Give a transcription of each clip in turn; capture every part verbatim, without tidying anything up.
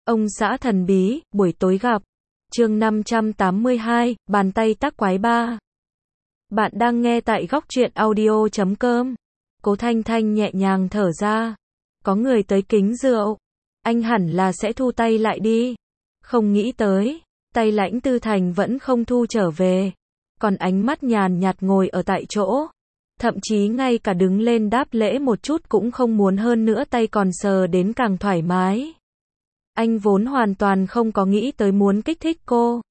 Ông xã thần bí, buổi tối gặp. Chương năm trăm tám mươi hai, bàn tay tác quái ba. Bạn đang nghe tại góc truyện audio chấm com. Cố Thanh Thanh nhẹ nhàng thở ra. Có người tới kính rượu. Anh hẳn là sẽ thu tay lại đi. Không nghĩ tới, tay Lãnh Tư Thành vẫn không thu trở về. Còn ánh mắt nhàn nhạt ngồi ở tại chỗ. Thậm chí ngay cả đứng lên đáp lễ một chút cũng không muốn, hơn nữa tay còn sờ đến càng thoải mái. Anh vốn hoàn toàn không có nghĩ tới muốn kích thích cô.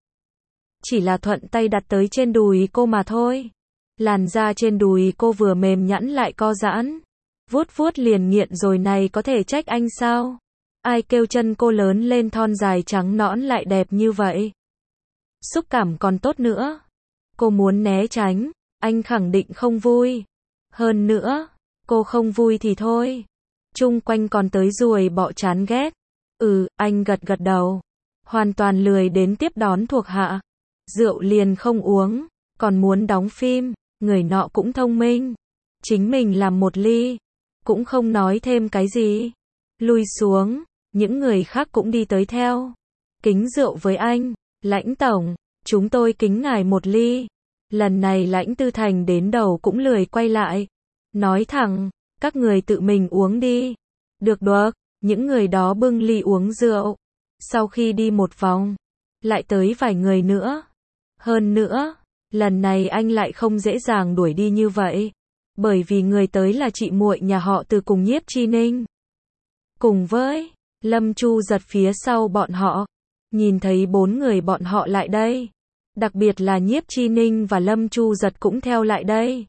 Chỉ là thuận tay đặt tới trên đùi cô mà thôi. Làn da trên đùi cô vừa mềm nhẵn lại co giãn. Vuốt vuốt liền nghiện rồi, này có thể trách anh sao? Ai kêu chân cô lớn lên thon dài trắng nõn lại đẹp như vậy. Xúc cảm còn tốt nữa. Cô muốn né tránh, anh khẳng định không vui. Hơn nữa, cô không vui thì thôi. Chung quanh còn tới ruồi bọ chán ghét. Ừ, anh gật gật đầu. Hoàn toàn lười đến tiếp đón thuộc hạ. Rượu liền không uống, còn muốn đóng phim. Người nọ cũng thông minh. Chính mình làm một ly, cũng không nói thêm cái gì. Lui xuống, những người khác cũng đi tới theo. Kính rượu với anh. Lãnh tổng, chúng tôi kính ngài một ly. Lần này Lãnh Tư Thành đến đầu cũng lười quay lại. Nói thẳng, các người tự mình uống đi. Được được, những người đó bưng ly uống rượu. Sau khi đi một vòng, lại tới vài người nữa. Hơn nữa, lần này anh lại không dễ dàng đuổi đi như vậy. Bởi vì người tới là chị muội nhà họ Từ cùng Nhiếp Chi Ninh. Cùng với Lâm Chu Giật phía sau bọn họ. Nhìn thấy bốn người bọn họ lại đây. Đặc biệt là Nhiếp Chi Ninh và Lâm Chu Giật cũng theo lại đây.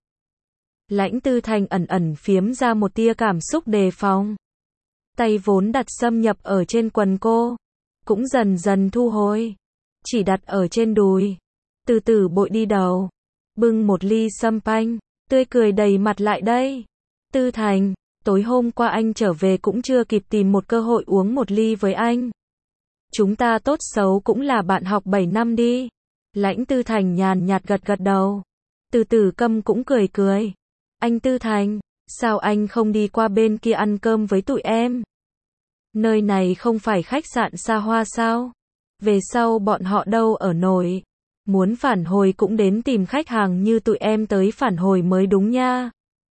Lãnh Tư Thành ẩn ẩn phiếm ra một tia cảm xúc đề phòng. Tay vốn đặt xâm nhập ở trên quần cô, cũng dần dần thu hồi. Chỉ đặt ở trên đùi. Từ từ bội đi đầu. Bưng một ly sâm panh, tươi cười đầy mặt lại đây. Tư Thành, tối hôm qua anh trở về cũng chưa kịp tìm một cơ hội uống một ly với anh. Chúng ta tốt xấu cũng là bạn học bảy năm đi. Lãnh Tư Thành nhàn nhạt gật gật đầu. Từ từ câm cũng cười cười. Anh Tư Thành, sao anh không đi qua bên kia ăn cơm với tụi em? Nơi này không phải khách sạn xa hoa sao? Về sau bọn họ đâu ở nổi. Muốn phản hồi cũng đến tìm khách hàng như tụi em tới phản hồi mới đúng nha.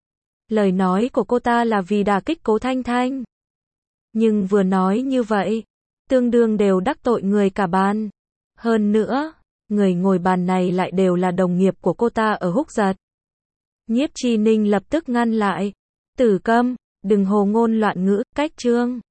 Lời nói của cô ta là vì đả kích Cố Thanh Thanh. Nhưng vừa nói như vậy, tương đương đều đắc tội người cả bàn. Hơn nữa, người ngồi bàn này lại đều là đồng nghiệp của cô ta ở Húc Giật. Nhiếp Chi Ninh lập tức ngăn lại. Tử Câm, đừng hồ ngôn loạn ngữ, cách chương.